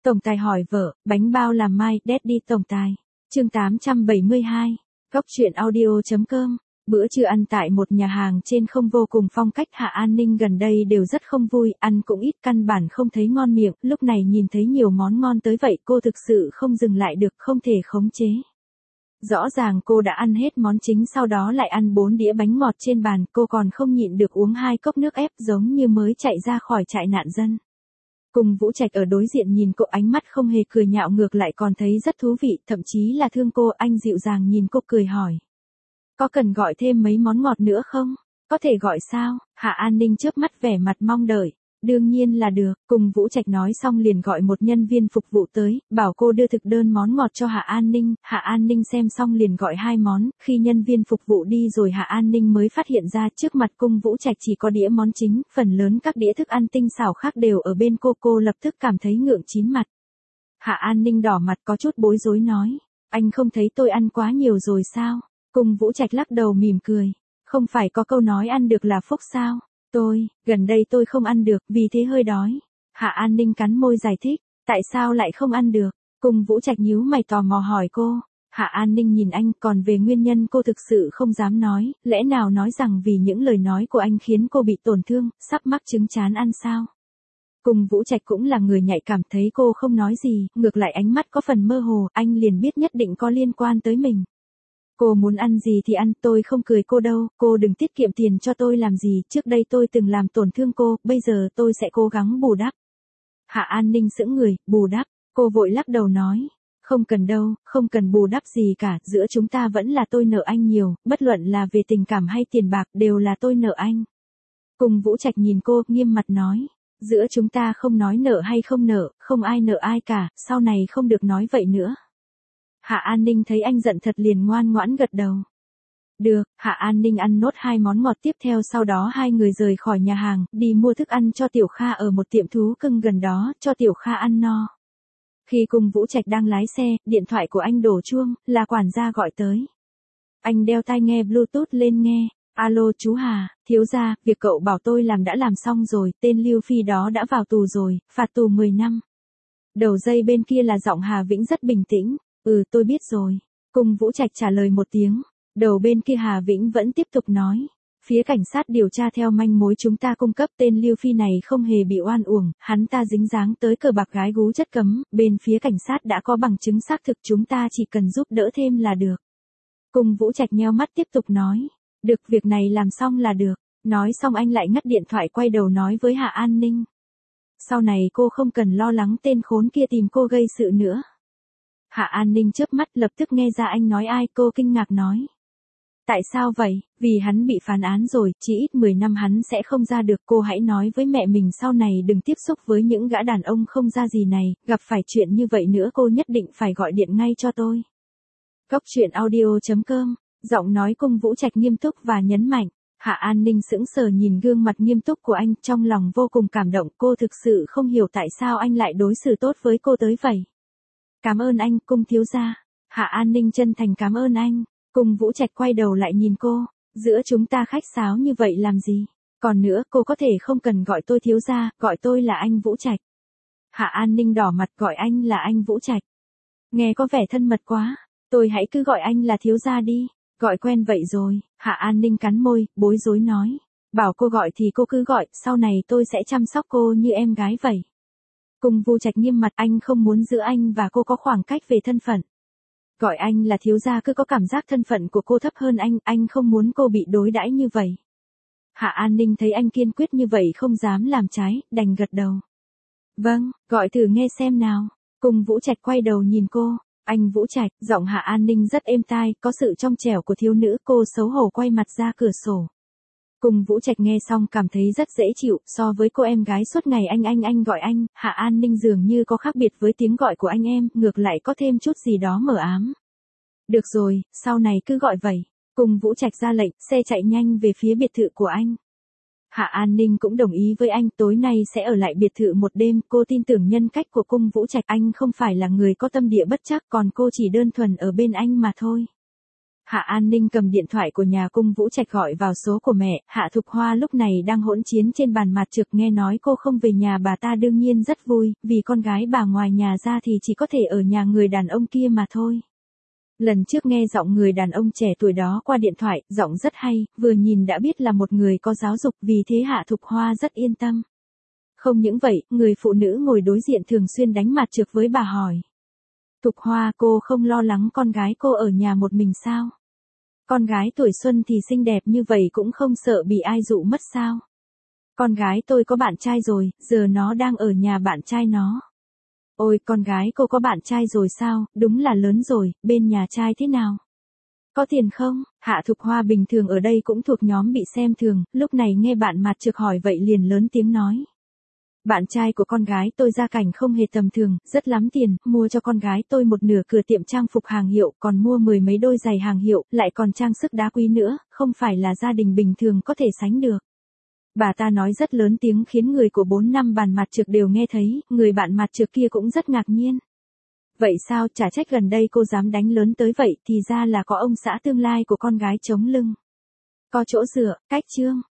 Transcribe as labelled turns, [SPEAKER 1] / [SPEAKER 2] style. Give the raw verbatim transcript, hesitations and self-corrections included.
[SPEAKER 1] Tổng tài hỏi vợ, bánh bao làm mai, Daddy tổng tài. Chương tám trăm bảy mươi hai. Góc truyện audio chấm com. Bữa trưa ăn tại một nhà hàng trên không vô cùng phong cách Hạ An Ninh gần đây đều rất không vui, ăn cũng ít căn bản không thấy ngon miệng, lúc này nhìn thấy nhiều món ngon tới vậy cô thực sự không dừng lại được, không thể khống chế. Rõ ràng cô đã ăn hết món chính sau đó lại ăn bốn đĩa bánh ngọt trên bàn, cô còn không nhịn được uống hai cốc nước ép giống như mới chạy ra khỏi trại nạn dân. Cùng Vũ Trạch ở đối diện nhìn cô ánh mắt không hề cười nhạo ngược lại còn thấy rất thú vị, thậm chí là thương cô, anh dịu dàng nhìn cô cười hỏi. Có cần gọi thêm mấy món ngọt nữa không? Có thể gọi sao? Hạ An Ninh chớp mắt vẻ mặt mong đợi. Đương nhiên là được, cùng Vũ Trạch nói xong liền gọi một nhân viên phục vụ tới, bảo cô đưa thực đơn món ngọt cho Hạ An Ninh, Hạ An Ninh xem xong liền gọi hai món, khi nhân viên phục vụ đi rồi Hạ An Ninh mới phát hiện ra trước mặt cung Vũ Trạch chỉ có đĩa món chính, phần lớn các đĩa thức ăn tinh xảo khác đều ở bên cô, cô lập tức cảm thấy ngượng chín mặt. Hạ An Ninh đỏ mặt có chút bối rối nói, anh không thấy tôi ăn quá nhiều rồi sao? Cung Vũ Trạch lắc đầu mỉm cười, không phải có câu nói ăn được là phúc sao? Tôi, gần đây tôi không ăn được, vì thế hơi đói. Hạ An Ninh cắn môi giải thích, tại sao lại không ăn được? Cùng Vũ Trạch nhíu mày tò mò hỏi cô. Hạ An Ninh nhìn anh, còn về nguyên nhân cô thực sự không dám nói, lẽ nào nói rằng vì những lời nói của anh khiến cô bị tổn thương, sắp mắc chứng chán ăn sao? Cùng Vũ Trạch cũng là người nhạy cảm, thấy cô không nói gì, ngược lại ánh mắt có phần mơ hồ, anh liền biết nhất định có liên quan tới mình. Cô muốn ăn gì thì ăn, tôi không cười cô đâu, cô đừng tiết kiệm tiền cho tôi làm gì, trước đây tôi từng làm tổn thương cô, bây giờ tôi sẽ cố gắng bù đắp. Hạ An Ninh sững người, bù đắp, cô vội lắc đầu nói, không cần đâu, không cần bù đắp gì cả, giữa chúng ta vẫn là tôi nợ anh nhiều, bất luận là về tình cảm hay tiền bạc đều là tôi nợ anh. Cùng Vũ Trạch nhìn cô, nghiêm mặt nói, giữa chúng ta không nói nợ hay không nợ, không ai nợ ai cả, sau này không được nói vậy nữa. Hạ An Ninh thấy anh giận thật liền ngoan ngoãn gật đầu. Được, Hạ An Ninh ăn nốt hai món ngọt tiếp theo, sau đó hai người rời khỏi nhà hàng, đi mua thức ăn cho Tiểu Kha ở một tiệm thú cưng gần đó, cho Tiểu Kha ăn no. Khi cùng Vũ Trạch đang lái xe, điện thoại của anh đổ chuông, là quản gia gọi tới. Anh đeo tai nghe Bluetooth lên nghe, alo chú Hà, thiếu gia, việc cậu bảo tôi làm đã làm xong rồi, tên Lưu Phi đó đã vào tù rồi, phạt tù mười năm. Đầu dây bên kia là giọng Hà Vĩnh rất bình tĩnh. Ừ tôi biết rồi. Cùng Vũ Trạch trả lời một tiếng. Đầu bên kia Hà Vĩnh vẫn tiếp tục nói. Phía cảnh sát điều tra theo manh mối chúng ta cung cấp, tên Lưu Phi này không hề bị oan uổng, hắn ta dính dáng tới cờ bạc gái gú chất cấm, bên phía cảnh sát đã có bằng chứng xác thực, chúng ta chỉ cần giúp đỡ thêm là được. Cùng Vũ Trạch nheo mắt tiếp tục nói. Được, việc này làm xong là được. Nói xong anh lại ngắt điện thoại quay đầu nói với Hạ An Ninh. Sau này cô không cần lo lắng tên khốn kia tìm cô gây sự nữa. Hạ An Ninh chớp mắt lập tức nghe ra anh nói ai, cô kinh ngạc nói. Tại sao vậy? Vì hắn bị phán án rồi, chỉ ít mười năm hắn sẽ không ra được, cô hãy nói với mẹ mình sau này đừng tiếp xúc với những gã đàn ông không ra gì này, gặp phải chuyện như vậy nữa cô nhất định phải gọi điện ngay cho tôi. Góc truyện audio chấm com, giọng nói cung Vũ Trạch nghiêm túc và nhấn mạnh. Hạ An Ninh sững sờ nhìn gương mặt nghiêm túc của anh, trong lòng vô cùng cảm động, cô thực sự không hiểu tại sao anh lại đối xử tốt với cô tới vậy. Cảm ơn anh, cung thiếu gia. Hạ An Ninh chân thành cảm ơn anh. Cung Vũ Trạch quay đầu lại nhìn cô. Giữa chúng ta khách sáo như vậy làm gì? Còn nữa, cô có thể không cần gọi tôi thiếu gia, gọi tôi là anh Vũ Trạch. Hạ An Ninh đỏ mặt, gọi anh là anh Vũ Trạch. Nghe có vẻ thân mật quá. Tôi hãy cứ gọi anh là thiếu gia đi. Gọi quen vậy rồi. Hạ An Ninh cắn môi, bối rối nói. Bảo cô gọi thì cô cứ gọi, sau này tôi sẽ chăm sóc cô như em gái vậy. Cùng Vũ Trạch nghiêm mặt, anh không muốn giữa anh và cô có khoảng cách về thân phận. Gọi anh là thiếu gia cứ có cảm giác thân phận của cô thấp hơn anh, anh không muốn cô bị đối đãi như vậy. Hạ An Ninh thấy anh kiên quyết như vậy không dám làm trái, đành gật đầu. Vâng, gọi thử nghe xem nào. Cùng Vũ Trạch quay đầu nhìn cô. Anh Vũ Trạch, giọng Hạ An Ninh rất êm tai, có sự trong trẻo của thiếu nữ, cô xấu hổ quay mặt ra cửa sổ. Cùng Vũ Trạch nghe xong cảm thấy rất dễ chịu, so với cô em gái suốt ngày anh anh anh gọi anh, Hạ An Ninh dường như có khác biệt với tiếng gọi của anh em, ngược lại có thêm chút gì đó mờ ám. Được rồi, sau này cứ gọi vậy. Cùng Vũ Trạch ra lệnh, xe chạy nhanh về phía biệt thự của anh. Hạ An Ninh cũng đồng ý với anh, tối nay sẽ ở lại biệt thự một đêm, cô tin tưởng nhân cách của cung Vũ Trạch, anh không phải là người có tâm địa bất trắc, còn cô chỉ đơn thuần ở bên anh mà thôi. Hạ An Ninh cầm điện thoại của nhà cung Vũ Trạch gọi vào số của mẹ, Hạ Thục Hoa lúc này đang hỗn chiến trên bàn mặt trực, nghe nói cô không về nhà bà ta đương nhiên rất vui, vì con gái bà ngoài nhà ra thì chỉ có thể ở nhà người đàn ông kia mà thôi. Lần trước nghe giọng người đàn ông trẻ tuổi đó qua điện thoại, giọng rất hay, vừa nhìn đã biết là một người có giáo dục, vì thế Hạ Thục Hoa rất yên tâm. Không những vậy, người phụ nữ ngồi đối diện thường xuyên đánh mặt trực với bà hỏi. Thục Hoa, cô không lo lắng con gái cô ở nhà một mình sao? Con gái tuổi xuân thì xinh đẹp như vậy cũng không sợ bị ai dụ mất sao? Con gái tôi có bạn trai rồi, giờ nó đang ở nhà bạn trai nó. Ôi, con gái cô có bạn trai rồi sao, đúng là lớn rồi, bên nhà trai thế nào? Có tiền không? Hạ Thục Hoa bình thường ở đây cũng thuộc nhóm bị xem thường, lúc này nghe bạn mặt trực hỏi vậy liền lớn tiếng nói. Bạn trai của con gái tôi gia cảnh không hề tầm thường, rất lắm tiền, mua cho con gái tôi một nửa cửa tiệm trang phục hàng hiệu, còn mua mười mấy đôi giày hàng hiệu, lại còn trang sức đá quý nữa, không phải là gia đình bình thường có thể sánh được. Bà ta nói rất lớn tiếng khiến người của bốn năm bàn mặt trực đều nghe thấy, người bạn mặt trực kia cũng rất ngạc nhiên. Vậy sao, chả trách gần đây cô dám đánh lớn tới vậy, thì ra là có ông xã tương lai của con gái chống lưng. Có chỗ dựa, cách chương.